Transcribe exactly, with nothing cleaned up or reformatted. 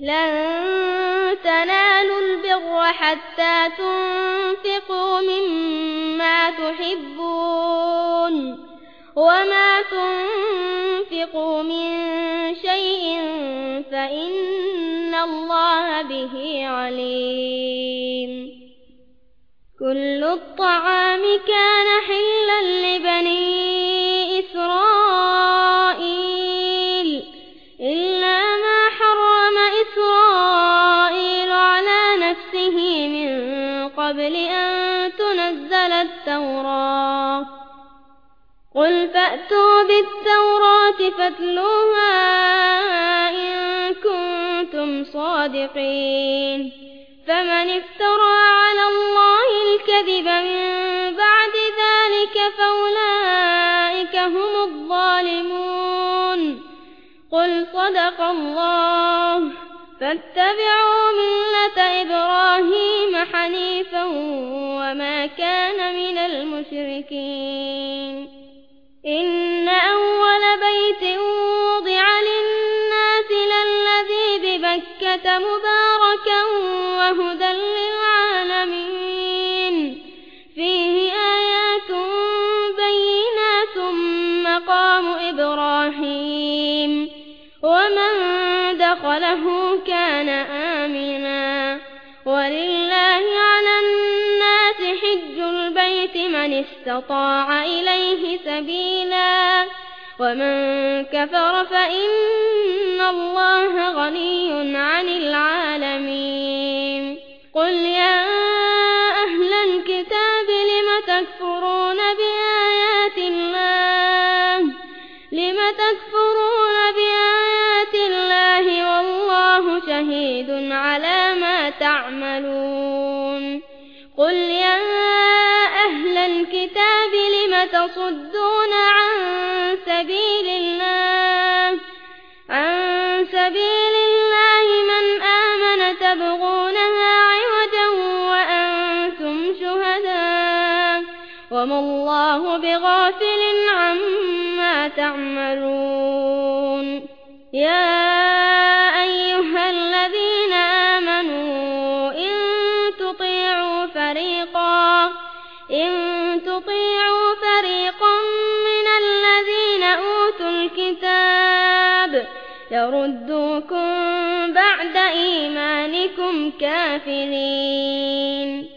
لن تنالوا البر حتى تنفقوا مما تحبون وما تنفقوا من شيء فإن الله به عليم. كل الطعام كان حلا لبني إسرائيل إلا ما حرم إسرائيل على نفسه من قبل أن تنزل التوراة. قل فأتوا بالتوراة فاتلوها إن كنتم صادقين. فمن افترى على الله الكذب من بعد ذلك فأولئك هم الظالمون. قل صدق الله فاتبعوا ملة إبراهيم حنيفا وما كان من المشركين. إن أول بيت وضع للناس للذي ببكة مباركا وهدى للعالمين فيه آيات بينات مقام إبراهيم ومن دخله كان آمنا ولله على الناس حج البيت من استطاع إليه سبيلا ومن كفر فإن الله غني عن العالمين. قل يا أهل الكتاب لم تكفرون بآيات الله لم تكفرون بآيات الله والله شهيد على ما تعملون. قل يا أهل الكتاب لم تصدون عن سبيل الله عن سبيل الله من آمن تبغونها عوجا وأنتم شهداء وما الله بغافل عما تعملون. يا أيها الذين آمنوا إن تطيعوا فريقا إن تطيعوا فريقا من الذين أوتوا الكتاب يردوكم بعد إيمانكم كافرين.